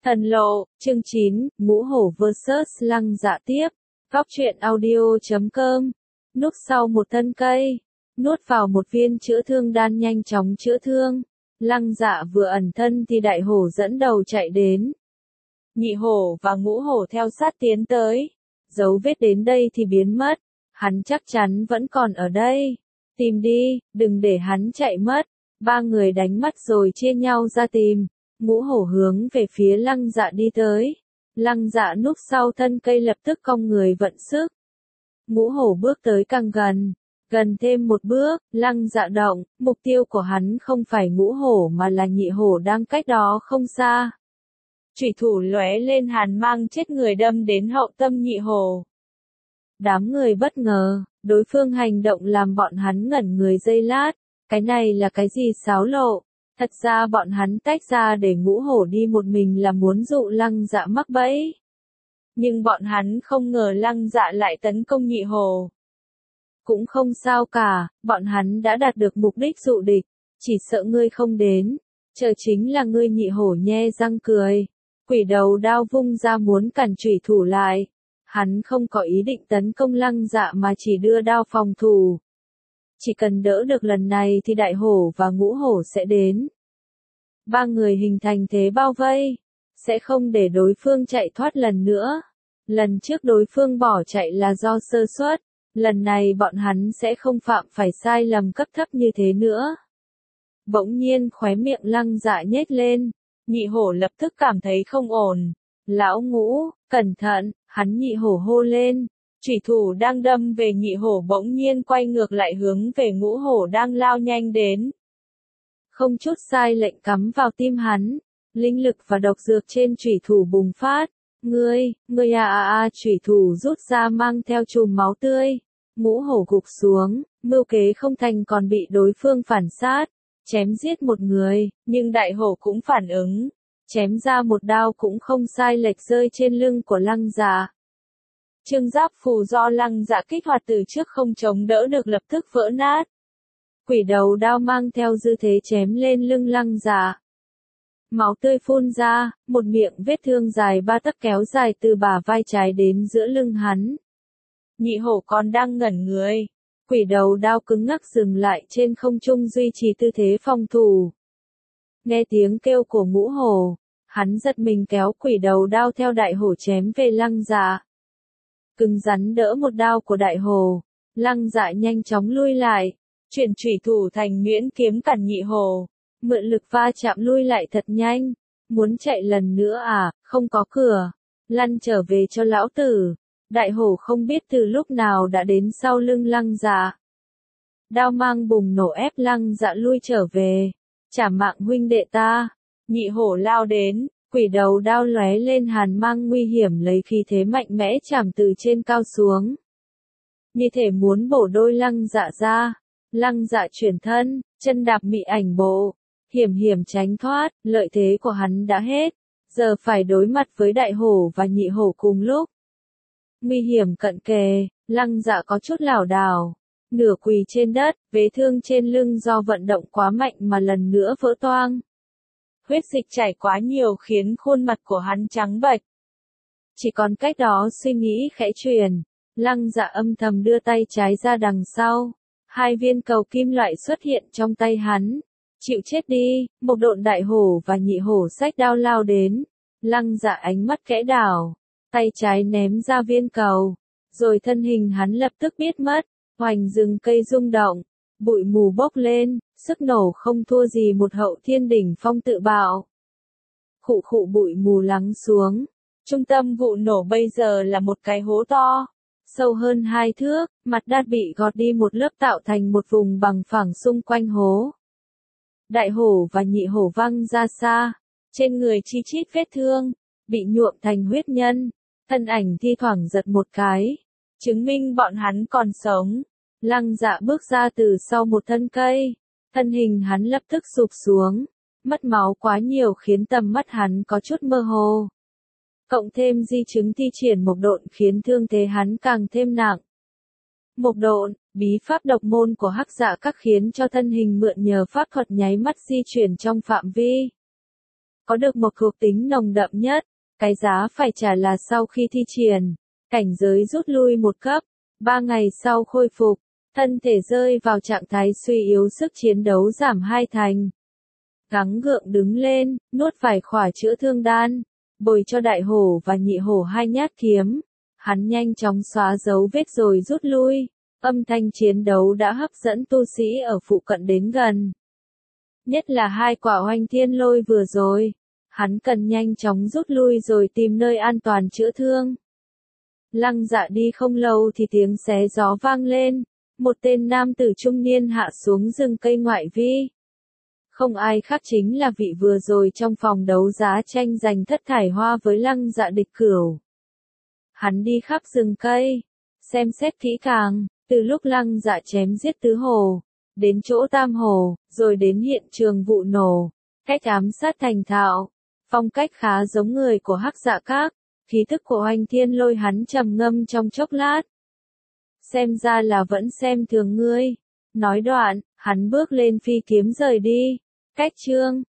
Thần lộ, chương 9, Ngũ Hổ vs Lăng Dạ tiếp. Góc truyện audio.com. Núp sau một thân cây, nuốt vào một viên chữa thương đan nhanh chóng chữa thương. Lăng Dạ vừa ẩn thân thì đại hổ dẫn đầu chạy đến. Nhị hổ và ngũ hổ theo sát tiến tới. Dấu vết đến đây thì biến mất. Hắn chắc chắn vẫn còn ở đây. Tìm đi, đừng để hắn chạy mất. Ba người đánh mắt rồi chia nhau ra tìm. Ngũ hổ hướng về phía Lăng Dạ đi tới. Lăng Dạ núp sau thân cây lập tức cong người vận sức. Ngũ hổ bước tới càng gần. Gần thêm một bước, Lăng Dạ động, mục tiêu của hắn không phải ngũ hổ mà là nhị hổ đang cách đó không xa. Chủy thủ lóe lên hàn mang chết người đâm đến hậu tâm nhị hổ. Đám người bất ngờ, đối phương hành động làm bọn hắn ngẩn người giây lát. Cái này là cái gì xáo lộ? Thật ra bọn hắn tách ra để ngũ hổ đi một mình là muốn dụ Lăng Dạ mắc bẫy. Nhưng bọn hắn không ngờ Lăng Dạ lại tấn công nhị hổ. Cũng không sao cả, bọn hắn đã đạt được mục đích dụ địch, chỉ sợ ngươi không đến. Chờ chính là ngươi, nhị hổ nhe răng cười. Quỷ đầu đao vung ra muốn cản chủy thủ lại. Hắn không có ý định tấn công Lăng Dạ mà chỉ đưa đao phòng thủ. Chỉ cần đỡ được lần này thì đại hổ và ngũ hổ sẽ đến. Ba người hình thành thế bao vây, sẽ không để đối phương chạy thoát lần nữa. Lần trước đối phương bỏ chạy là do sơ suất, lần này bọn hắn sẽ không phạm phải sai lầm cấp thấp như thế nữa. Bỗng nhiên khóe miệng Lăng Dạ nhếch lên, nhị hổ lập tức cảm thấy không ổn. Lão Ngũ, cẩn thận, hắn nhị hổ hô lên. Chủy thủ đang đâm về nhị hổ bỗng nhiên quay ngược lại hướng về ngũ hổ đang lao nhanh đến. Không chút sai lệnh cắm vào tim hắn, linh lực và độc dược trên chủy thủ bùng phát. Ngươi chủy thủ rút ra mang theo chùm máu tươi. Ngũ hổ gục xuống, mưu kế không thành còn bị đối phương phản sát, chém giết một người, nhưng đại hổ cũng phản ứng, chém ra một đao cũng không sai lệch rơi trên lưng của Lăng Dạ. Trương giáp phù do Lăng Dạ kích hoạt từ trước không chống đỡ được lập tức vỡ nát. Quỷ đầu đao mang theo dư thế chém lên lưng Lăng Dạ. Máu tươi phun ra, một miệng vết thương dài 3 tấc kéo dài từ bả vai trái đến giữa lưng hắn. Nhị hổ còn đang ngẩn người. Quỷ đầu đao cứng ngắc dừng lại trên không trung duy trì tư thế phòng thủ. Nghe tiếng kêu của ngũ hổ, hắn giật mình kéo quỷ đầu đao theo đại hổ chém về Lăng Dạ. Cứng rắn đỡ một đao của đại hổ, Lăng Dạ nhanh chóng lui lại, chuyển chủy thủ thành nhuyễn kiếm cản nhị hổ, mượn lực va chạm lui lại thật nhanh. Muốn chạy lần nữa à, không có cửa, lăn trở về cho lão tử. Đại hổ không biết từ lúc nào đã đến sau lưng Lăng Dạ. Đao mang bùng nổ ép Lăng Dạ lui trở về. Trả mạng huynh đệ ta. Nhị hổ lao đến, quỷ đầu đao lóe lên hàn mang nguy hiểm lấy khí thế mạnh mẽ chạm từ trên cao xuống. Như thể muốn bổ đôi Lăng Dạ ra. Lăng Dạ chuyển thân, chân đạp mị ảnh bộ. Hiểm hiểm tránh thoát, lợi thế của hắn đã hết. Giờ phải đối mặt với đại hổ và nhị hổ cùng lúc. Nguy hiểm cận kề, Lăng Dạ có chút lảo đảo, nửa quỳ trên đất, vết thương trên lưng do vận động quá mạnh mà lần nữa vỡ toang. Huyết dịch chảy quá nhiều khiến khuôn mặt của hắn trắng bệch. Chỉ còn cách đó suy nghĩ khẽ truyền, Lăng Dạ âm thầm đưa tay trái ra đằng sau. 2 viên cầu kim loại xuất hiện trong tay hắn. Chịu chết đi, một độn đại hổ và nhị hổ xách đao lao đến. Lăng Dạ ánh mắt khẽ đảo. Tay trái ném ra viên cầu, rồi thân hình hắn lập tức biết mất, hoành rừng cây rung động, bụi mù bốc lên, sức nổ không thua gì một hậu thiên đỉnh phong tự bạo. Khụ khụ bụi mù lắng xuống, trung tâm vụ nổ bây giờ là một cái hố to, sâu hơn 2 thước, mặt đất bị gọt đi một lớp tạo thành một vùng bằng phẳng xung quanh hố. Đại hổ và nhị hổ văng ra xa, trên người chi chít vết thương, bị nhuộm thành huyết nhân. Thân ảnh thi thoảng giật một cái, chứng minh bọn hắn còn sống. Lăng Dạ bước ra từ sau một thân cây, thân hình hắn lập tức sụp xuống, mất máu quá nhiều khiến tầm mắt hắn có chút mơ hồ. Cộng thêm di chứng thi triển mộc độn khiến thương thế hắn càng thêm nặng. Mộc độn, bí pháp độc môn của Hắc Dạ Các khiến cho thân hình mượn nhờ pháp thuật nháy mắt di chuyển trong phạm vi. có được một thuộc tính nồng đậm nhất. Cái giá phải trả là sau khi thi triển, cảnh giới rút lui một cấp, 3 ngày sau khôi phục, thân thể rơi vào trạng thái suy yếu, sức chiến đấu giảm 2 thành. Gắng gượng đứng lên, nuốt vài khỏa chữa thương đan, bồi cho đại hổ và nhị hổ 2 nhát kiếm. Hắn nhanh chóng xóa dấu vết rồi rút lui, âm thanh chiến đấu đã hấp dẫn tu sĩ ở phụ cận đến gần. Nhất là 2 quả oanh thiên lôi vừa rồi, hắn cần nhanh chóng rút lui rồi tìm nơi an toàn chữa thương. Lăng Dạ đi không lâu thì tiếng xé gió vang lên, một tên nam tử trung niên hạ xuống rừng cây ngoại vi. Không ai khác chính là vị vừa rồi trong phòng đấu giá tranh giành thất thải hoa với Lăng Dạ địch cửu. Hắn đi khắp rừng cây, xem xét kỹ càng, từ lúc Lăng Dạ chém giết tứ hồ, đến chỗ tam hồ, rồi đến hiện trường vụ nổ, cách ám sát thành thạo, phong cách khá giống người của Hắc Dạ Các, khí thức của Oanh Thiên Lôi hắn trầm ngâm trong chốc lát. Xem ra là vẫn xem thường ngươi. Nói đoạn, hắn bước lên phi kiếm rời đi. Cách chương